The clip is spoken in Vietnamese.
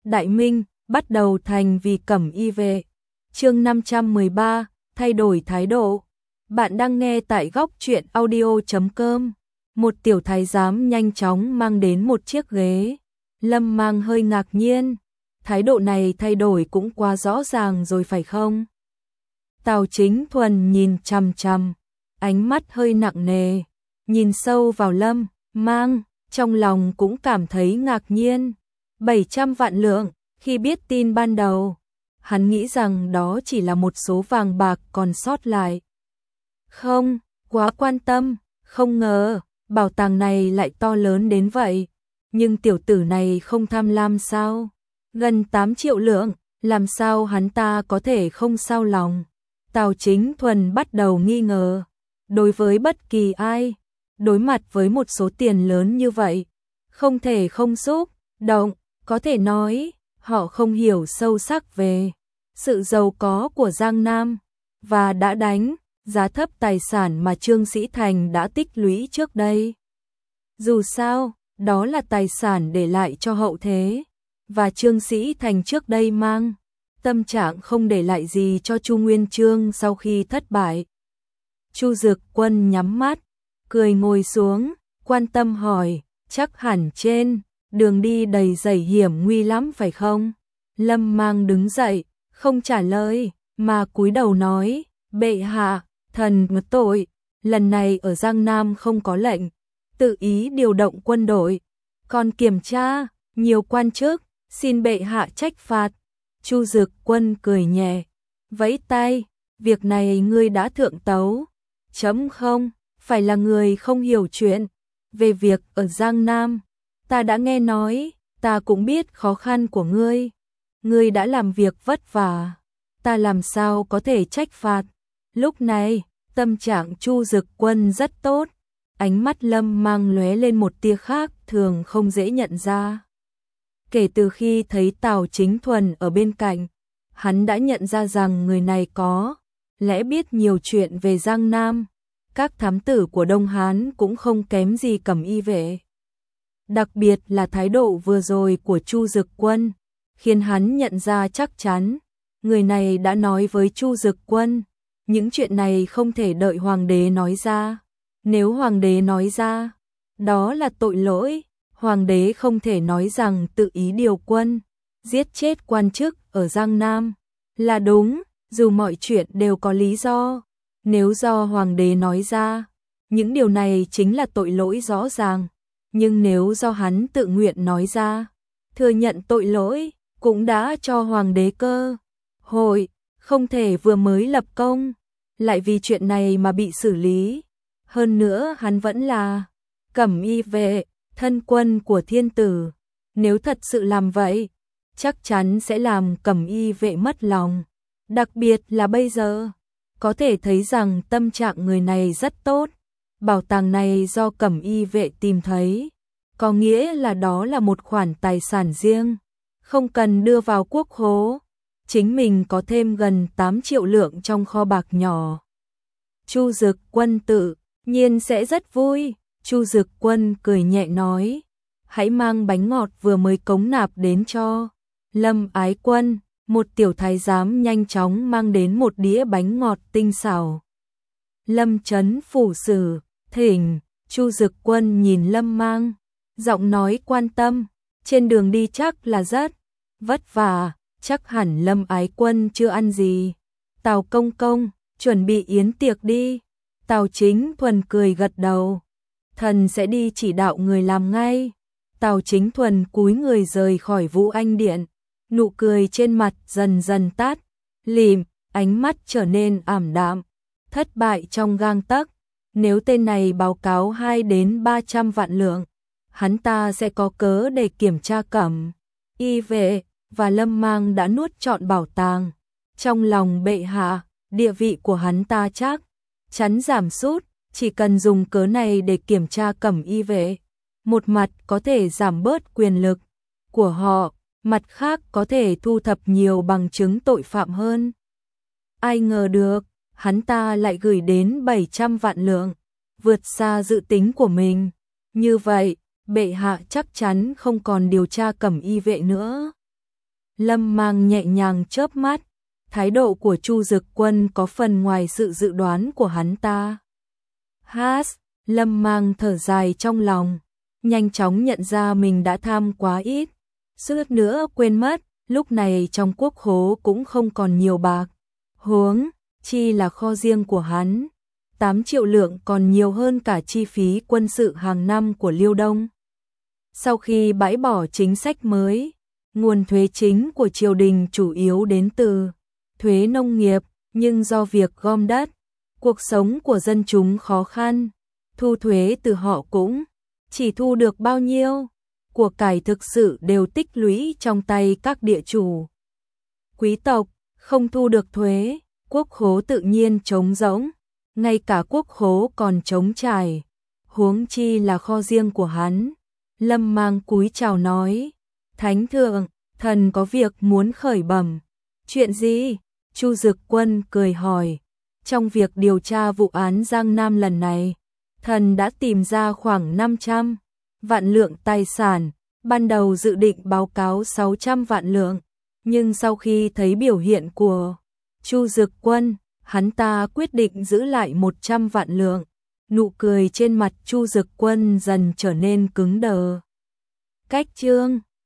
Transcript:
Đại Minh, bắt đầu thành vì Cẩm Y vệ. Chương 513, thay đổi thái độ. Bạn đang nghe tại góc truyện audio.com. Một tiểu thái giám nhanh chóng mang đến một chiếc ghế. Lâm Mang hơi ngạc nhiên, thái độ này thay đổi cũng quá rõ ràng rồi phải không? Tào Chính Thuần nhìn chằm chằm, ánh mắt hơi nặng nề, nhìn sâu vào Lâm Mang, trong lòng cũng cảm thấy ngạc nhiên. 700 vạn lượng, khi biết tin ban đầu, hắn nghĩ rằng đó chỉ là một số vàng bạc còn sót lại. Không, quá quan tâm, không ngờ, bảo tàng này lại to lớn đến vậy. Nhưng tiểu tử này không tham lam sao? Gần 8 triệu lượng, làm sao hắn ta có thể không sao lòng? Tào Chính Thuần bắt đầu nghi ngờ. Đối với bất kỳ ai, đối mặt với một số tiền lớn như vậy, không thể không xúc động. Có thể nói, họ không hiểu sâu sắc về sự giàu có của Giang Nam và đã đánh giá thấp tài sản mà Trương Sĩ Thành đã tích lũy trước đây. Dù sao, đó là tài sản để lại cho hậu thế, và Trương Sĩ Thành trước đây mang tâm trạng không để lại gì cho Chu Nguyên Chương sau khi thất bại. Chu Dực Quân nhắm mắt, cười ngồi xuống, quan tâm hỏi, chắc hẳn trên đường đi đầy rẫy hiểm nguy lắm phải không? Lâm Mang đứng dậy, không trả lời, mà cúi đầu nói, bệ hạ, thần ngất tội, lần này ở Giang Nam không có lệnh, tự ý điều động quân đội, còn kiểm tra nhiều quan chức, xin bệ hạ trách phạt. Chu Dực Quân cười nhẹ, vẫy tay, việc này ngươi đã thượng tấu, chấm không, phải là người không hiểu chuyện. Về việc ở Giang Nam, ta đã nghe nói, ta cũng biết khó khăn của ngươi. Ngươi đã làm việc vất vả, ta làm sao có thể trách phạt. Lúc này, tâm trạng Chu Dực Quân rất tốt, ánh mắt Lâm Mang lóe lên một tia khác thường không dễ nhận ra. Kể từ khi thấy Tào Chính Thuần ở bên cạnh, hắn đã nhận ra rằng người này có lẽ biết nhiều chuyện về Giang Nam. Các thám tử của Đông Hán cũng không kém gì Cẩm Y vệ. Đặc biệt là thái độ vừa rồi của Chu Dực Quân, khiến hắn nhận ra chắc chắn, người này đã nói với Chu Dực Quân, những chuyện này không thể đợi hoàng đế nói ra. Nếu hoàng đế nói ra, đó là tội lỗi, hoàng đế không thể nói rằng tự ý điều quân, giết chết quan chức ở Giang Nam là đúng, dù mọi chuyện đều có lý do. Nếu do hoàng đế nói ra, những điều này chính là tội lỗi rõ ràng. Nhưng nếu do hắn tự nguyện nói ra, thừa nhận tội lỗi, cũng đã cho hoàng đế cơ hội, không thể vừa mới lập công, lại vì chuyện này mà bị xử lý. Hơn nữa hắn vẫn là Cẩm Y vệ, thân quân của thiên tử. Nếu thật sự làm vậy, chắc chắn sẽ làm Cẩm Y vệ mất lòng. Đặc biệt là bây giờ, có thể thấy rằng tâm trạng người này rất tốt. Bảo tàng này do Cẩm Y vệ tìm thấy, có nghĩa là đó là một khoản tài sản riêng, không cần đưa vào quốc khố. Chính mình có thêm gần 8 triệu lượng trong kho bạc nhỏ. Chu Dực Quân tự nhiên sẽ rất vui. Chu Dực Quân cười nhẹ nói, hãy mang bánh ngọt vừa mới cống nạp đến cho Lâm Ái Quân. Một tiểu thái giám nhanh chóng mang đến một đĩa bánh ngọt tinh xảo. Lâm Chấn phủ sử, thỉnh. Chu Dực Quân nhìn Lâm Mang, giọng nói quan tâm, trên đường đi chắc là rất vất vả, chắc hẳn Lâm Ái Quân chưa ăn gì. Tào công công, chuẩn bị yến tiệc đi. Tào Chính Thuần cười gật đầu, thần sẽ đi chỉ đạo người làm ngay. Tào Chính Thuần cúi người rời khỏi Vũ Anh Điện, nụ cười trên mặt dần dần tắt lịm, ánh mắt trở nên ảm đạm. Thất bại trong gang tấc, nếu tên này báo cáo 2 đến 300 vạn lượng, hắn ta sẽ có cớ để kiểm tra Cẩm Y vệ, và Lâm Mang đã nuốt trọn bảo tàng. Trong lòng bệ hạ, địa vị của hắn ta chắc chắn giảm sút, chỉ cần dùng cớ này để kiểm tra Cẩm Y vệ, một mặt có thể giảm bớt quyền lực của họ, mặt khác có thể thu thập nhiều bằng chứng tội phạm hơn. Ai ngờ được, hắn ta lại gửi đến 700 vạn lượng, vượt xa dự tính của mình. Như vậy, bệ hạ chắc chắn không còn điều tra Cẩm Y vệ nữa. Lâm Mang nhẹ nhàng chớp mắt, thái độ của Chu Dực Quân có phần ngoài sự dự đoán của hắn ta. Lâm Mang thở dài trong lòng, nhanh chóng nhận ra mình đã tham quá ít, suýt nữa quên mất, lúc này trong quốc khố cũng không còn nhiều bạc, huống chi là kho riêng của hắn. 8 triệu lượng còn nhiều hơn cả chi phí quân sự hàng năm của Liêu Đông. Sau khi bãi bỏ chính sách mới, nguồn thuế chính của triều đình chủ yếu đến từ thuế nông nghiệp, nhưng do việc gom đất, cuộc sống của dân chúng khó khăn, thu thuế từ họ cũng chỉ thu được bao nhiêu, của cải thực sự đều tích lũy trong tay các địa chủ. Quý tộc không thu được thuế, quốc khố tự nhiên trống rỗng, ngay cả quốc khố còn trống trải, huống chi là kho riêng của hắn. Lâm Mang cúi chào nói, Thánh thượng, thần có việc muốn khởi bẩm. Chuyện gì? Chu Dực Quân cười hỏi. Trong việc điều tra vụ án Giang Nam lần này, thần đã tìm ra khoảng 500 vạn lượng tài sản, ban đầu dự định báo cáo 600 vạn lượng, nhưng sau khi thấy biểu hiện của Chu Dực Quân, hắn ta quyết định giữ lại 100 vạn lượng. Nụ cười trên mặt Chu Dực Quân dần trở nên cứng đờ. Cách chương